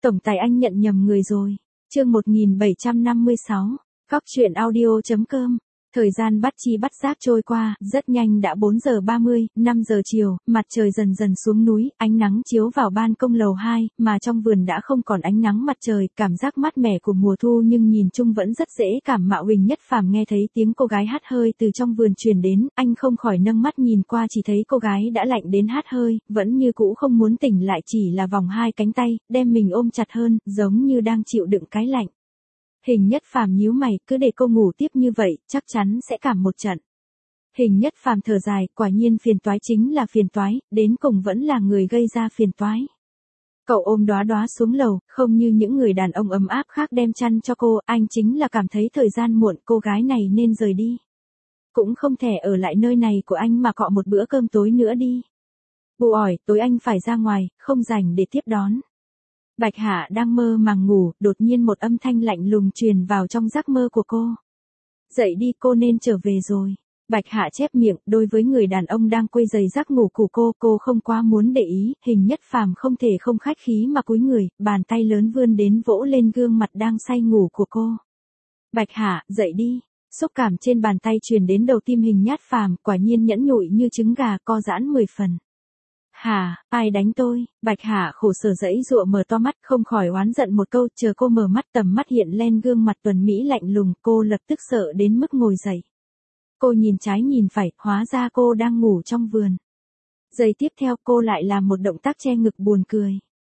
Tổng tài anh nhận nhầm người rồi. Chương 1756. Cóc truyện audio.com. Thời gian bắt chi bắt giác trôi qua, rất nhanh đã 4 giờ 30, 5 giờ chiều, mặt trời dần dần xuống núi, ánh nắng chiếu vào ban công lầu 2, mà trong vườn đã không còn ánh nắng mặt trời, cảm giác mát mẻ của mùa thu nhưng nhìn chung vẫn rất dễ cảm mạo. Huỳnh Nhất Phàm nghe thấy tiếng cô gái hắt hơi từ trong vườn truyền đến, anh không khỏi nâng mắt nhìn qua, chỉ thấy cô gái đã lạnh đến hắt hơi, vẫn như cũ không muốn tỉnh lại, chỉ là vòng hai cánh tay, đem mình ôm chặt hơn, giống như đang chịu đựng cái lạnh. Huỳnh Nhất Phàm nhíu mày, cứ để cô ngủ tiếp như vậy, chắc chắn sẽ cảm một trận. Huỳnh Nhất Phàm thở dài, quả nhiên phiền toái chính là phiền toái, đến cùng vẫn là người gây ra phiền toái. Cậu ôm Đóa Đóa xuống lầu, không như những người đàn ông ấm áp khác đem chăn cho cô, anh chính là cảm thấy thời gian muộn, cô gái này nên rời đi. Cũng không thể ở lại nơi này của anh mà cọ một bữa cơm tối nữa đi. Bù ỏi, tối anh phải ra ngoài, không rảnh để tiếp đón. Bạch Hạ đang mơ màng ngủ, đột nhiên một âm thanh lạnh lùng truyền vào trong giấc mơ của cô. Dậy đi, cô nên trở về rồi. Bạch Hạ chép miệng, đối với người đàn ông đang quấy rầy giấc ngủ của cô không quá muốn để ý, Huỳnh Nhất Phàm không thể không khách khí mà cúi người, bàn tay lớn vươn đến vỗ lên gương mặt đang say ngủ của cô. Bạch Hạ, dậy đi. Xúc cảm trên bàn tay truyền đến đầu tim Huỳnh Nhất Phàm, quả nhiên nhẵn nhụi như trứng gà, co giãn 10 phần. Hả, ai đánh tôi? Bạch Hạ khổ sở giãy giụa mở to mắt, không khỏi oán giận một câu, chờ cô mở mắt tầm mắt hiện lên gương mặt tuấn mỹ lạnh lùng, cô lập tức sợ đến mức ngồi dậy. Cô nhìn trái nhìn phải, hóa ra cô đang ngủ trong vườn. Giây tiếp theo cô lại làm một động tác che ngực buồn cười.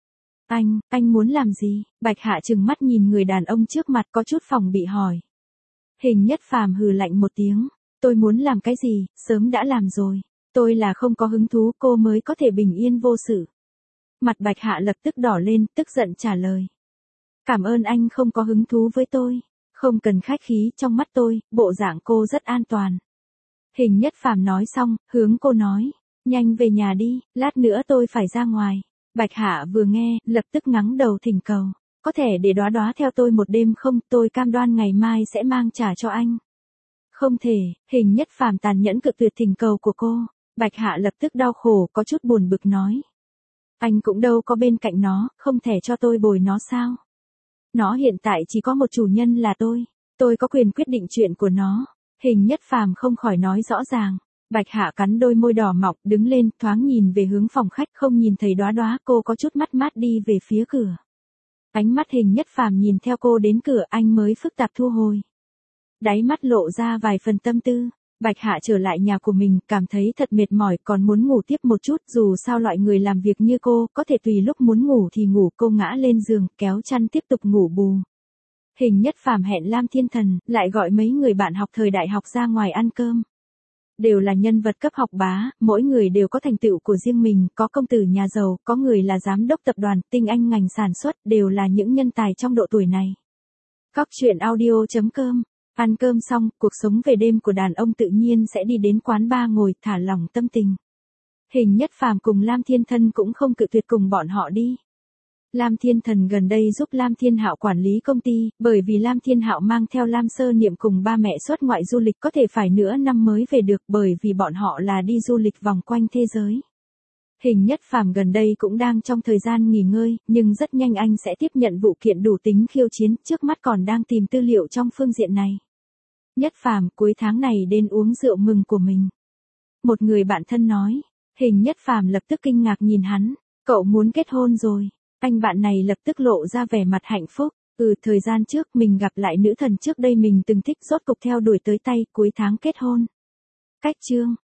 Anh muốn làm gì? Bạch Hạ trừng mắt nhìn người đàn ông trước mặt, có chút phòng bị hỏi. Huỳnh Nhất Phàm hừ lạnh một tiếng, tôi muốn làm cái gì, sớm đã làm rồi. Tôi là không có hứng thú, cô mới có thể bình yên vô sự. Mặt Bạch Hạ lập tức đỏ lên, tức giận trả lời. Cảm ơn anh không có hứng thú với tôi. Không cần khách khí, trong mắt tôi, bộ dạng cô rất an toàn. Huỳnh Nhất Phàm nói xong, hướng cô nói. Nhanh về nhà đi, lát nữa tôi phải ra ngoài. Bạch Hạ vừa nghe, lập tức ngắng đầu thỉnh cầu. Có thể để Đóa Đóa theo tôi một đêm không, tôi cam đoan ngày mai sẽ mang trả cho anh. Không thể, Huỳnh Nhất Phàm tàn nhẫn cự tuyệt thỉnh cầu của cô. Bạch Hạ lập tức đau khổ, có chút buồn bực nói. Anh cũng đâu có bên cạnh nó, không thể cho tôi bồi nó sao? Nó hiện tại chỉ có một chủ nhân là tôi có quyền quyết định chuyện của nó. Huỳnh Nhất Phàm không khỏi nói rõ ràng. Bạch Hạ cắn đôi môi đỏ mọng, đứng lên, thoáng nhìn về hướng phòng khách, không nhìn thấy Đóa Đóa, cô có chút mất mát đi về phía cửa. Ánh mắt Huỳnh Nhất Phàm nhìn theo cô đến cửa, anh mới phức tạp thu hồi. Đáy mắt lộ ra vài phần tâm tư. Bạch Hạ trở lại nhà của mình, cảm thấy thật mệt mỏi, còn muốn ngủ tiếp một chút, dù sao loại người làm việc như cô, có thể tùy lúc muốn ngủ thì ngủ. Cô ngã lên giường, kéo chăn tiếp tục ngủ bù. Huỳnh Nhất Phàm hẹn Lam Thiên Thần, lại gọi mấy người bạn học thời đại học ra ngoài ăn cơm. Đều là nhân vật cấp học bá, mỗi người đều có thành tựu của riêng mình, có công tử nhà giàu, có người là giám đốc tập đoàn, tinh anh ngành sản xuất, đều là những nhân tài trong độ tuổi này. Cóc truyện audio.com. Ăn cơm xong, cuộc sống về đêm của đàn ông tự nhiên sẽ đi đến quán bar ngồi thả lỏng tâm tình. Huỳnh Nhất Phàm cùng Lam Thiên Thân cũng không cự tuyệt cùng bọn họ đi. Lam Thiên Thần gần đây giúp Lam Thiên Hạo quản lý công ty, bởi vì Lam Thiên Hạo mang theo Lam Sơ Niệm cùng ba mẹ xuất ngoại du lịch, có thể phải nửa năm mới về được, bởi vì bọn họ là đi du lịch vòng quanh thế giới. Huỳnh Nhất Phàm gần đây cũng đang trong thời gian nghỉ ngơi, nhưng rất nhanh anh sẽ tiếp nhận vụ kiện đủ tính khiêu chiến, trước mắt còn đang tìm tư liệu trong phương diện này. Nhất Phàm, cuối tháng này đến uống rượu mừng của mình. Một người bạn thân nói. Huỳnh Nhất Phàm lập tức kinh ngạc nhìn hắn. Cậu muốn kết hôn rồi. Anh bạn này lập tức lộ ra vẻ mặt hạnh phúc. Thời gian trước mình gặp lại nữ thần trước đây mình từng thích, rốt cục theo đuổi tới tay, cuối tháng kết hôn. Cách chương.